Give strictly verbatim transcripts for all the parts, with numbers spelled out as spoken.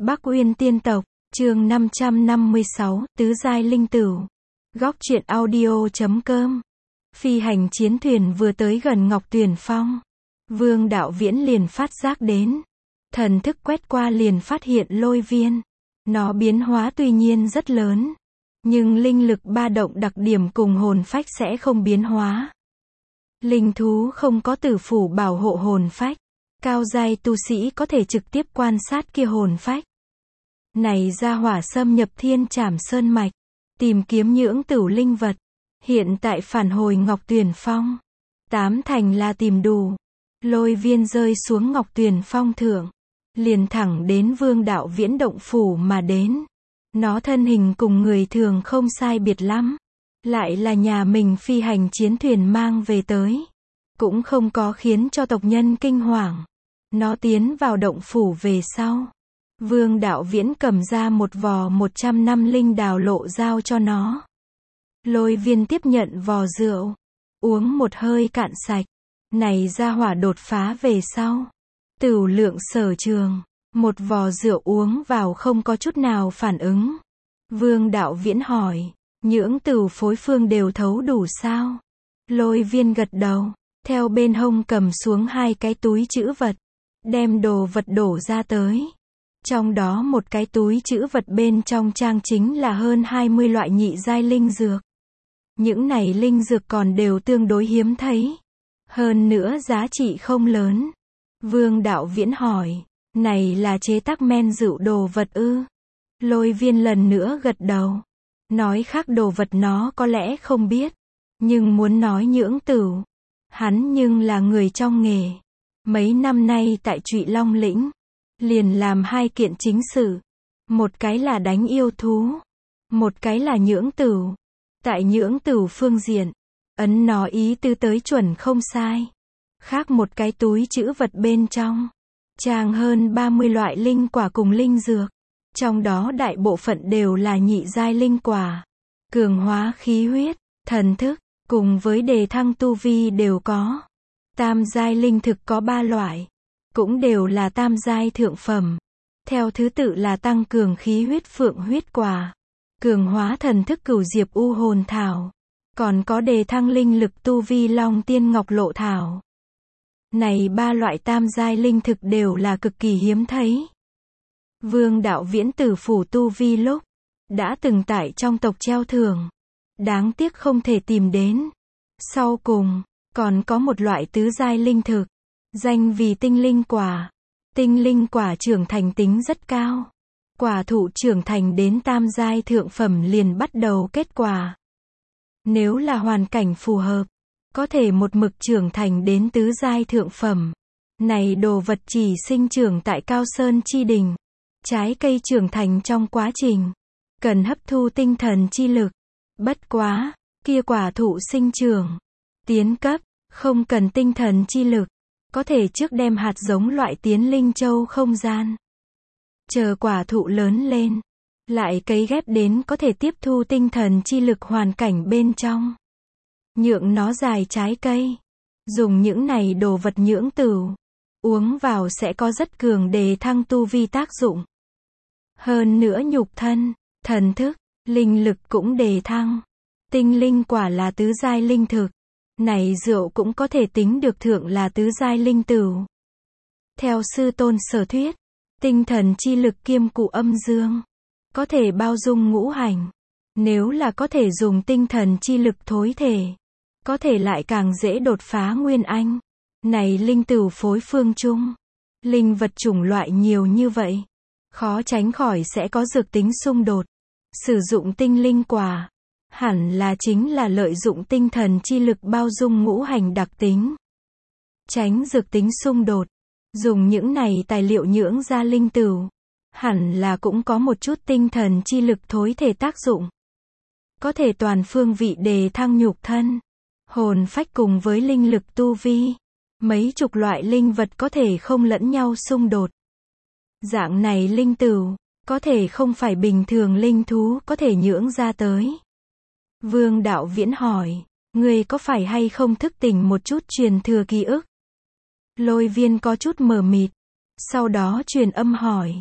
Bắc Uyên Tiên Tộc, chương năm trăm năm mươi sáu, Tứ Giai Linh Tửu. Góc truyện audio chấm com. Phi hành chiến thuyền vừa tới gần Ngọc Tuyền Phong. Vương Đạo Viễn liền phát giác đến. Thần thức quét qua liền phát hiện lôi viên. Nó biến hóa tuy nhiên rất lớn. Nhưng linh lực ba động đặc điểm cùng hồn phách sẽ không biến hóa. Linh thú không có tử phủ bảo hộ hồn phách. Cao giai tu sĩ có thể trực tiếp quan sát kia hồn phách. Này ra hỏa xâm nhập Thiên Trảm Sơn Mạch, tìm kiếm nhưỡng tửu linh vật. Hiện tại phản hồi Ngọc Tuyền Phong. Tám thành là tìm đủ. Lôi viên rơi xuống Ngọc Tuyền Phong thượng. Liền thẳng đến Vương Đạo Viễn động phủ mà đến. Nó thân hình cùng người thường không sai biệt lắm. Lại là nhà mình phi hành chiến thuyền mang về tới. Cũng không có khiến cho tộc nhân kinh hoàng. Nó tiến vào động phủ về sau. Vương Đạo Viễn cầm ra một vò một trăm năm linh đào lộ giao cho nó. Lôi viên tiếp nhận vò rượu. Uống một hơi cạn sạch. Này ra hỏa đột phá về sau. Tửu lượng sở trường. Một vò rượu uống vào không có chút nào phản ứng. Vương Đạo Viễn hỏi. Nhưỡng tửu phối phương đều thấu đủ sao? Lôi viên gật đầu. Theo bên hông cầm xuống hai cái túi trữ vật. Đem đồ vật đổ ra tới. Trong đó một cái túi trữ vật bên trong trang chính là hơn hai mươi loại nhị giai linh dược. Những này linh dược còn đều tương đối hiếm thấy. Hơn nữa giá trị không lớn. Vương Đạo Viễn hỏi. Này là chế tác men rượu đồ vật ư? Lôi viên lần nữa gật đầu. Nói khác đồ vật nó có lẽ không biết. Nhưng muốn nói nhưỡng tửu. Hắn nhưng là người trong nghề. Mấy năm nay tại Trụy Long Lĩnh. Liền làm hai kiện chính sự. Một cái là đánh yêu thú. Một cái là nhưỡng tửu. Tại nhưỡng tửu phương diện. Ấn nó ý tư tới chuẩn không sai. Khác một cái túi trữ vật bên trong. Trang hơn ba mươi loại linh quả cùng linh dược. Trong đó đại bộ phận đều là nhị giai linh quả. Cường hóa khí huyết, thần thức, cùng với đề thăng tu vi đều có. Tam giai linh thực có ba loại. Cũng đều là tam giai thượng phẩm. Theo thứ tự là tăng cường khí huyết phượng huyết quả. Cường hóa thần thức cửu diệp u hồn thảo. Còn có đề thăng linh lực tu vi long tiên ngọc lộ thảo. Này ba loại tam giai linh thực đều là cực kỳ hiếm thấy. Vương Đạo Viễn tử phủ tu vi lúc. Đã từng tại trong tộc treo thưởng. Đáng tiếc không thể tìm đến. Sau cùng, còn có một loại tứ giai linh thực. Danh vì tinh linh quả. Tinh linh quả trưởng thành tính rất cao. Quả thụ trưởng thành đến tam giai thượng phẩm liền bắt đầu kết quả. Nếu là hoàn cảnh phù hợp, có thể một mực trưởng thành đến tứ giai thượng phẩm. Này đồ vật chỉ sinh trưởng tại Cao Sơn Chi Đỉnh. Trái cây trưởng thành trong quá trình. Cần hấp thu tinh thần chi lực. Bất quá, kia quả thụ sinh trưởng. Tiến cấp, không cần tinh thần chi lực. Có thể trước đem hạt giống loại tiến linh châu không gian. Chờ quả thụ lớn lên. Lại cấy ghép đến có thể tiếp thu tinh thần chi lực hoàn cảnh bên trong. Nhượng nó dài trái cây. Dùng những này đồ vật nhưỡng tửu. Uống vào sẽ có rất cường đề thăng tu vi tác dụng. Hơn nữa nhục thân, thần thức, linh lực cũng đề thăng. Tinh linh quả là tứ giai linh thực. Này rượu cũng có thể tính được thượng là tứ giai linh tửu. Theo sư tôn sở thuyết, tinh thần chi lực kiêm cụ âm dương. Có thể bao dung ngũ hành. Nếu là có thể dùng tinh thần chi lực thối thể. Có thể lại càng dễ đột phá nguyên anh. Này linh tửu phối phương chung. Linh vật chủng loại nhiều như vậy. Khó tránh khỏi sẽ có dược tính xung đột. Sử dụng tinh linh quả. Hẳn là chính là lợi dụng tinh thần chi lực bao dung ngũ hành đặc tính. Tránh dược tính xung đột. Dùng những này tài liệu nhưỡng ra linh tửu. Hẳn là cũng có một chút tinh thần chi lực thối thể tác dụng. Có thể toàn phương vị đề thăng nhục thân. Hồn phách cùng với linh lực tu vi. Mấy chục loại linh vật có thể không lẫn nhau xung đột. Dạng này linh tửu. Có thể không phải bình thường linh thú có thể nhưỡng ra tới. Vương Đạo Viễn hỏi. Ngươi có phải hay không thức tỉnh một chút truyền thừa ký ức? Lôi viên có chút mờ mịt. Sau đó truyền âm hỏi.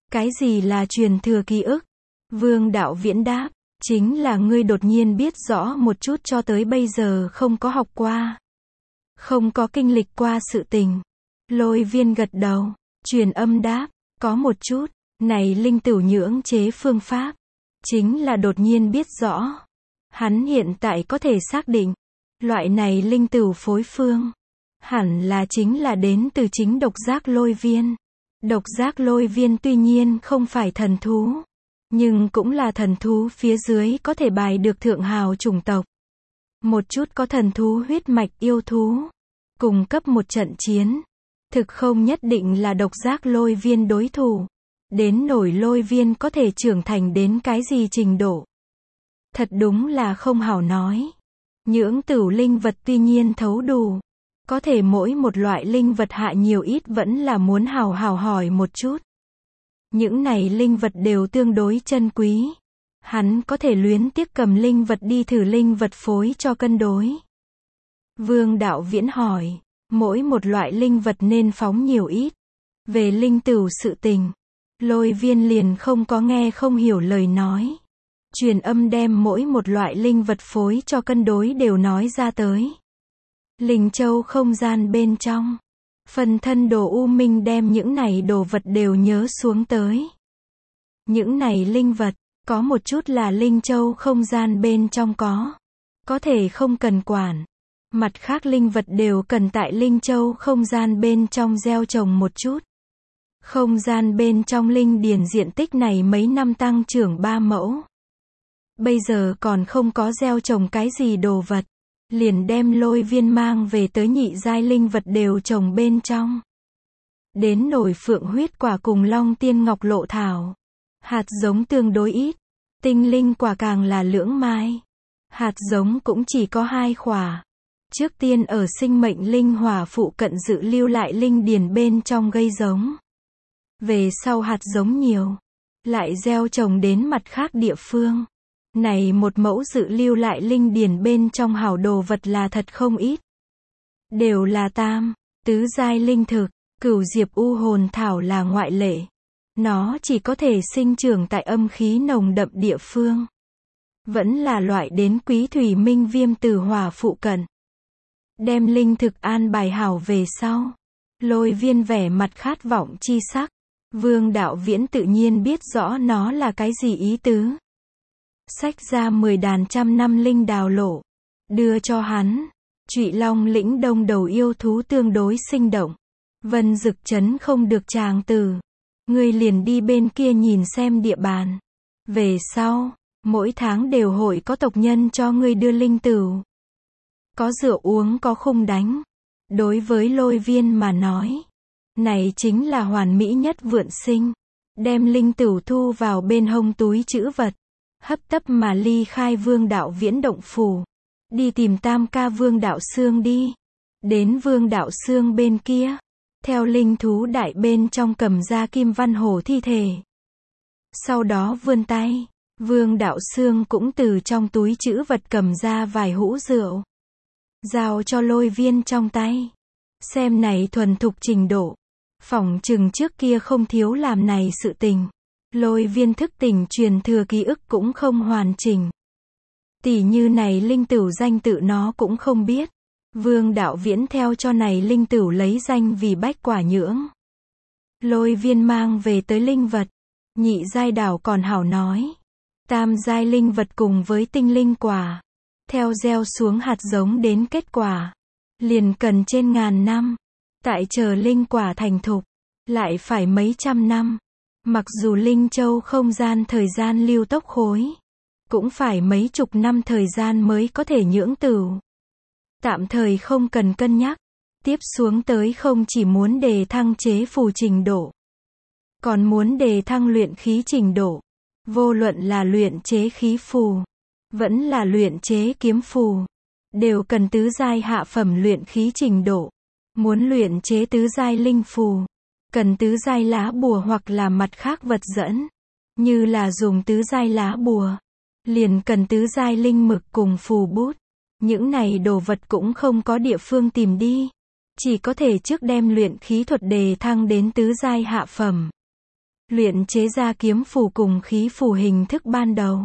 Cái gì là truyền thừa ký ức? Vương Đạo Viễn đáp, chính là ngươi đột nhiên biết rõ một chút cho tới bây giờ không có học qua, không có kinh lịch qua sự tình. Lôi Viên gật đầu, truyền âm đáp, có một chút, này linh tửu nhưỡng chế phương pháp, chính là đột nhiên biết rõ. Hắn hiện tại có thể xác định, loại này linh tửu phối phương, hẳn là chính là đến từ chính độc giác lôi viên. Độc giác lôi viên tuy nhiên không phải thần thú, nhưng cũng là thần thú phía dưới có thể bài được thượng hào chủng tộc. Một chút có thần thú huyết mạch yêu thú, cùng cấp một trận chiến, thực không nhất định là độc giác lôi viên đối thủ. Đến nổi lôi viên có thể trưởng thành đến cái gì trình độ, thật đúng là không hảo nói. Nhưỡng tửu linh vật tuy nhiên thấu đủ, có thể mỗi một loại linh vật hạ nhiều ít vẫn là muốn hào hào hỏi một chút. Những này linh vật đều tương đối chân quý. Hắn có thể luyến tiếc cầm linh vật đi thử linh vật phối cho cân đối. Vương Đạo Viễn hỏi, mỗi một loại linh vật nên phóng nhiều ít. Về linh tửu sự tình, Lôi Viên liền không có nghe không hiểu lời nói. Truyền âm đem mỗi một loại linh vật phối cho cân đối đều nói ra tới. Linh châu không gian bên trong, phần thân đồ U Minh đem những này đồ vật đều nhớ xuống tới. Những này linh vật, có một chút là linh châu không gian bên trong có, có thể không cần quản. Mặt khác linh vật đều cần tại linh châu không gian bên trong gieo trồng một chút. Không gian bên trong linh điền diện tích này mấy năm tăng trưởng ba mẫu. Bây giờ còn không có gieo trồng cái gì đồ vật, liền đem Lôi Viên mang về tới nhị giai linh vật đều trồng bên trong. Đến nổi phượng huyết quả cùng long tiên ngọc lộ thảo, hạt giống tương đối ít, tinh linh quả càng là lưỡng mai. Hạt giống cũng chỉ có hai khỏa. Trước tiên ở sinh mệnh linh hỏa phụ cận dự lưu lại linh điền bên trong gây giống. Về sau hạt giống nhiều, lại gieo trồng đến mặt khác địa phương. Này một mẫu dự lưu lại linh điền bên trong hảo đồ vật là thật không ít. Đều là tam, tứ giai linh thực, cửu diệp u hồn thảo là ngoại lệ. Nó chỉ có thể sinh trưởng tại âm khí nồng đậm địa phương. Vẫn là loại đến quý thủy minh viêm tử hỏa phụ cận. Đem linh thực an bài hảo về sau, Lôi Viên vẻ mặt khát vọng chi sắc. Vương Đạo Viễn tự nhiên biết rõ nó là cái gì ý tứ. Xách ra mười đàn trăm năm linh đào lộ, đưa cho hắn. Trụy Long lĩnh đông đầu yêu thú tương đối sinh động. Vân Dực trấn không được tràng từ. Ngươi liền đi bên kia nhìn xem địa bàn. Về sau, mỗi tháng đều hội có tộc nhân cho ngươi đưa linh tửu. Có rượu uống có khung đánh. Đối với Lôi Viên mà nói, này chính là hoàn mỹ nhất vượn sinh. Đem linh tửu thu vào bên hông túi trữ vật, hấp tấp mà ly khai Vương Đạo Viễn động phủ. Đi tìm tam ca Vương Đạo Xương đi. Đến Vương Đạo Xương bên kia, theo linh thú đại bên trong cầm ra Kim Văn Hổ thi thể. Sau đó vươn tay, Vương Đạo Xương cũng từ trong túi trữ vật cầm ra vài hũ rượu, giao cho Lôi Viên trong tay. Xem này thuần thục trình độ, phỏng chừng trước kia không thiếu làm này sự tình. Lôi Viên thức tỉnh truyền thừa ký ức cũng không hoàn chỉnh. Tỷ như này linh tửu danh tự nó cũng không biết. Vương Đạo Viễn theo cho này linh tửu lấy danh vì bách quả nhưỡng. Lôi Viên mang về tới linh vật. Nhị giai đảo còn hảo nói. Tam giai linh vật cùng với tinh linh quả, theo gieo xuống hạt giống đến kết quả, liền cần trên ngàn năm. Tại chờ linh quả thành thục, lại phải mấy trăm năm. Mặc dù linh châu không gian thời gian lưu tốc khối, cũng phải mấy chục năm thời gian mới có thể nhưỡng tửu. Tạm thời không cần cân nhắc. Tiếp xuống tới không chỉ muốn đề thăng chế phù trình độ, còn muốn đề thăng luyện khí trình độ. Vô luận là luyện chế khí phù, vẫn là luyện chế kiếm phù, đều cần tứ giai hạ phẩm luyện khí trình độ. Muốn luyện chế tứ giai linh phù, cần tứ giai lá bùa hoặc là mặt khác vật dẫn. Như là dùng tứ giai lá bùa, liền cần tứ giai linh mực cùng phù bút. Những này đồ vật cũng không có địa phương tìm đi, chỉ có thể trước đem luyện khí thuật đề thăng đến tứ giai hạ phẩm. luyện chế ra kiếm phù cùng khí phù hình thức ban đầu.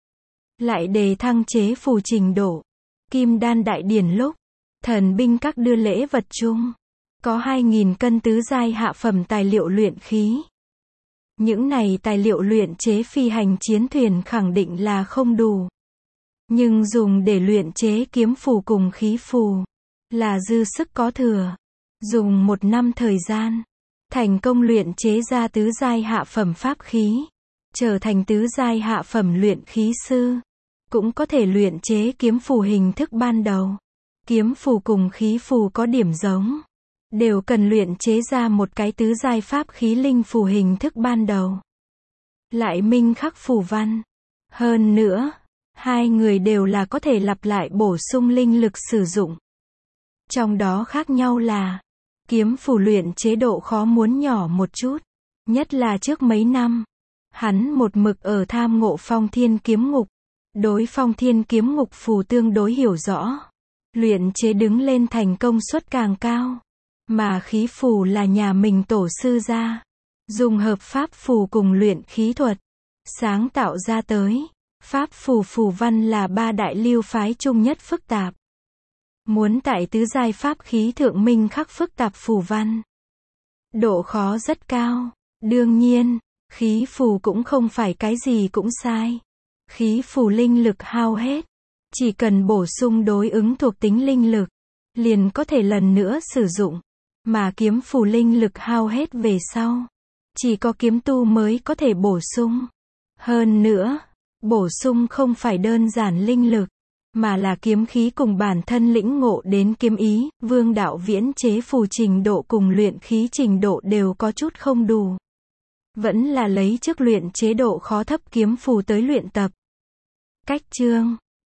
Lại đề thăng chế phù trình độ. Kim đan đại điển lúc, thần binh các đưa lễ vật chung. Có hai nghìn cân tứ giai hạ phẩm tài liệu luyện khí. Những này tài liệu luyện chế phi hành chiến thuyền khẳng định là không đủ. Nhưng dùng để luyện chế kiếm phù cùng khí phù, là dư sức có thừa. Dùng một năm thời gian, thành công luyện chế ra tứ giai hạ phẩm pháp khí. Trở thành tứ giai hạ phẩm luyện khí sư. Cũng có thể luyện chế kiếm phù hình thức ban đầu. Kiếm phù cùng khí phù có điểm giống. Đều cần luyện chế ra một cái tứ giai pháp khí linh phù hình thức ban đầu. Lại minh khắc phù văn. Hơn nữa, hai người đều là có thể lặp lại bổ sung linh lực sử dụng. Trong đó khác nhau là, kiếm phù luyện chế độ khó muốn nhỏ một chút. Nhất là trước mấy năm, hắn một mực ở tham ngộ phong thiên kiếm ngục. Đối phong thiên kiếm ngục phù tương đối hiểu rõ. Luyện chế đứng lên thành công suất càng cao. Mà khí phù là nhà mình tổ sư ra. Dùng hợp pháp phù cùng luyện khí thuật. Sáng tạo ra tới. Pháp phù phù văn là ba đại lưu phái chung nhất phức tạp. Muốn tại tứ giai pháp khí thượng minh khắc phức tạp phù văn. Độ khó rất cao. Đương nhiên, khí phù cũng không phải cái gì cũng sai. Khí phù linh lực hao hết. Chỉ cần bổ sung đối ứng thuộc tính linh lực. Liền có thể lần nữa sử dụng. Mà kiếm phù linh lực hao hết về sau. Chỉ có kiếm tu mới có thể bổ sung. Hơn nữa, bổ sung không phải đơn giản linh lực. Mà là kiếm khí cùng bản thân lĩnh ngộ đến kiếm ý. Vương Đạo Viễn chế phù trình độ cùng luyện khí trình độ đều có chút không đủ. Vẫn là lấy trước luyện chế độ khó thấp kiếm phù tới luyện tập. Cách chương